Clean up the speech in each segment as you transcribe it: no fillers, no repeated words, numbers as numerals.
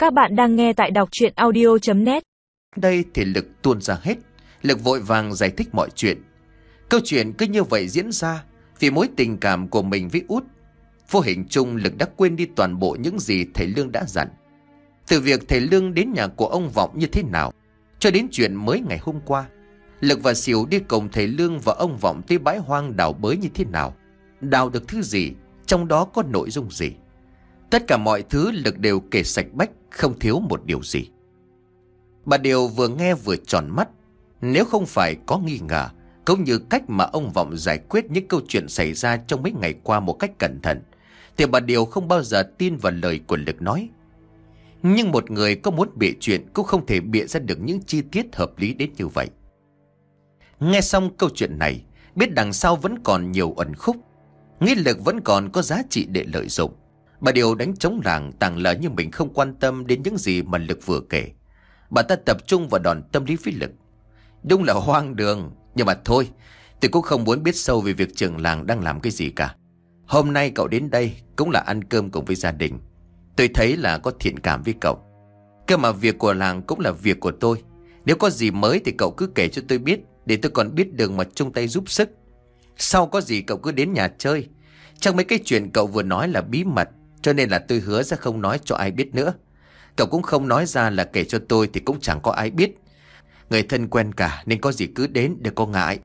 Các bạn đang nghe tại đọc truyện audio.net. Đây thì Lực tuôn ra hết. Lực vội vàng giải thích mọi chuyện. Câu chuyện cứ như vậy diễn ra vì mối tình cảm của mình với Út. Vô hình chung Lực đã quên đi toàn bộ những gì thầy Lương đã dặn. Từ việc thầy Lương đến nhà của ông Vọng như thế nào, cho đến chuyện mới ngày hôm qua, Lực và Sỉu đi cùng thầy Lương và ông Vọng tới bãi hoang đào bới như thế nào, đào được thứ gì, trong đó có nội dung gì. Tất cả mọi thứ Lực đều kể sạch bách, không thiếu một điều gì. Bà Điều vừa nghe vừa tròn mắt. Nếu không phải có nghi ngờ, cũng như cách mà ông Vọng giải quyết những câu chuyện xảy ra trong mấy ngày qua một cách cẩn thận, thì bà Điều không bao giờ tin vào lời của Lực nói. Nhưng một người có muốn bịa chuyện cũng không thể bịa ra được những chi tiết hợp lý đến như vậy. Nghe xong câu chuyện này, biết đằng sau vẫn còn nhiều ẩn khúc, nghĩ Lực vẫn còn có giá trị để lợi dụng, bà Điều đánh trống lảng tàng lờ như mình không quan tâm đến những gì mà Lực vừa kể. Bà ta tập trung vào đòn tâm lý với Lực. Đúng là hoang đường, nhưng mà thôi, tôi cũng không muốn biết sâu về việc trưởng làng đang làm cái gì cả. Hôm nay cậu đến đây cũng là ăn cơm cùng với gia đình. Tôi thấy là có thiện cảm với cậu. Cơ mà việc của làng cũng là việc của tôi. Nếu có gì mới thì cậu cứ kể cho tôi biết, để tôi còn biết đường mà chung tay giúp sức. Sau có gì cậu cứ đến nhà chơi. Chắc mấy cái chuyện cậu vừa nói là bí mật, cho nên là tôi hứa sẽ không nói cho ai biết nữa. Cậu cũng không nói ra là kể cho tôi thì cũng chẳng có ai biết. Người thân quen cả nên có gì cứ đến, đừng có ngại.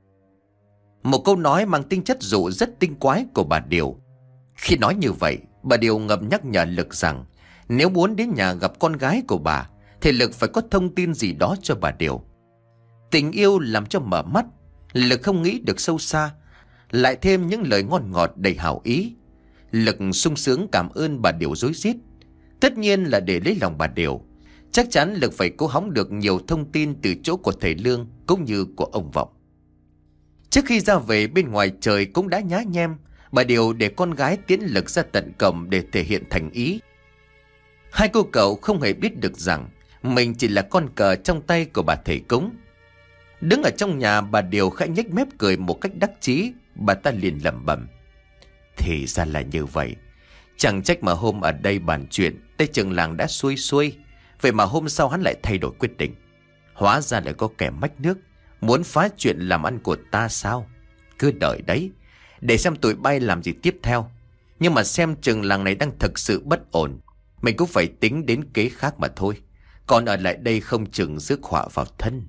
Một câu nói mang tính chất dụ rất tinh quái của bà Điều. Khi nói như vậy, bà Điều ngầm nhắc nhở Lực rằng nếu muốn đến nhà gặp con gái của bà thì Lực phải có thông tin gì đó cho bà Điều. Tình yêu làm cho mở mắt, Lực không nghĩ được sâu xa, lại thêm những lời ngon ngọt đầy hảo ý. Lực sung sướng cảm ơn bà Điều rối rít. Tất nhiên là để lấy lòng bà Điều, chắc chắn Lực phải cố hóng được nhiều thông tin từ chỗ của thầy Lương cũng như của ông Vọng. Trước khi ra về bên ngoài trời cũng đã nhá nhem, bà Điều để con gái tiễn Lực ra tận cổng để thể hiện thành ý. Hai cô cậu không hề biết được rằng mình chỉ là con cờ trong tay của bà thầy cúng. Đứng ở trong nhà, bà Điều khẽ nhếch mép cười một cách đắc chí. Bà ta liền lẩm bẩm: thì ra là như vậy. Chẳng trách mà hôm ở đây bàn chuyện Tây Trường Làng đã xuôi xuôi, vậy mà hôm sau hắn lại thay đổi quyết định. Hóa ra lại có kẻ mách nước muốn phá chuyện làm ăn của ta sao? Cứ đợi đấy, để xem tụi bay làm gì tiếp theo. Nhưng mà xem chừng làng này đang thực sự bất ổn, mình cũng phải tính đến kế khác mà thôi. Còn ở lại đây không chừng rước họa vào thân.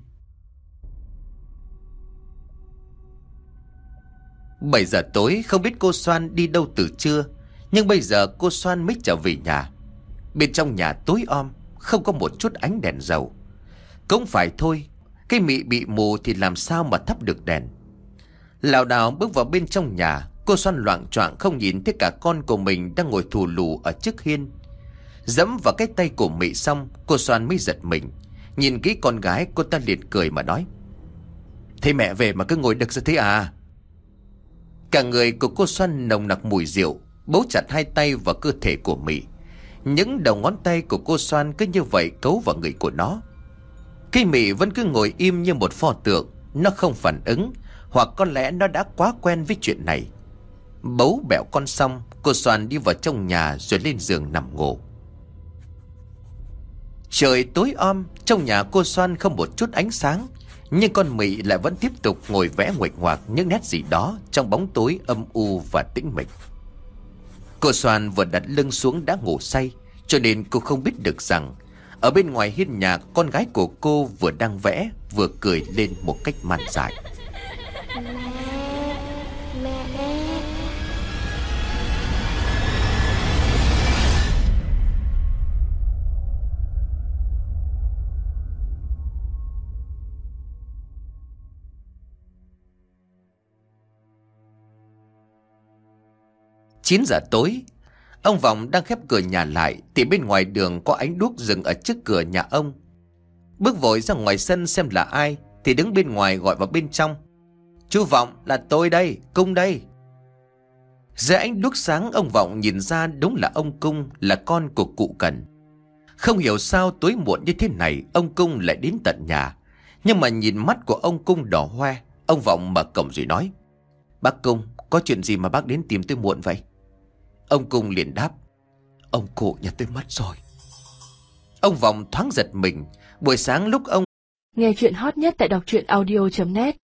7 giờ tối, không biết cô Xoan đi đâu từ trưa, nhưng bây giờ cô Xoan mới trở về nhà. Bên trong nhà tối om, không có một chút ánh đèn dầu. Cũng phải thôi, cái mị bị mù thì làm sao mà thắp được đèn. Lảo đảo bước vào bên trong nhà, cô Xoan loạng choạng không nhìn thấy cả con của mình đang ngồi thù lù ở trước hiên. Dẫm vào cái tay của mị xong, cô Xoan mới giật mình. Nhìn kỹ con gái, cô ta liền cười mà nói: thế mẹ về mà cứ ngồi đực ra thế à? Cả người của cô Xoan nồng nặc mùi rượu, bấu chặt hai tay vào cơ thể của Mị. Những đầu ngón tay của cô Xoan cứ như vậy cấu vào người của nó. Cái Mị vẫn cứ ngồi im như một pho tượng. Nó không phản ứng, hoặc có lẽ nó đã quá quen với chuyện này. Bấu bẹo con xong, cô Xoan đi vào trong nhà rồi lên giường nằm ngủ. Trời tối om, trong nhà cô Xoan không một chút ánh sáng, nhưng con Mị lại vẫn tiếp tục ngồi vẽ nguệch ngoạc những nét gì đó trong bóng tối âm u và tĩnh mịch. Cô Xoan vừa đặt lưng xuống đã ngủ say, cho nên cô không biết được rằng ở bên ngoài hiên nhà, con gái của cô vừa đang vẽ vừa cười lên một cách man dại. Mẹ. 9 giờ tối, ông Vọng đang khép cửa nhà lại thì bên ngoài đường có ánh đuốc dừng ở trước cửa nhà ông. Bước vội ra ngoài sân xem là ai thì đứng bên ngoài gọi vào bên trong: "Chú Vọng, là tôi đây, Cung đây." Dưới ánh đuốc sáng, ông Vọng nhìn ra đúng là ông Cung, là con của cụ Cần. Không hiểu sao tối muộn như thế này ông Cung lại đến tận nhà. Nhưng mà nhìn mắt của ông Cung đỏ hoe, ông Vọng mở cổng rồi nói: "Bác Cung, có chuyện gì mà bác đến tìm tôi muộn vậy?" Ông Cung liền đáp: "Ông cụ nhà tôi mất rồi." Ông Vọng thoáng giật mình. Buổi sáng lúc ông Nghe chuyện hot nhất tại đọc truyện audio.net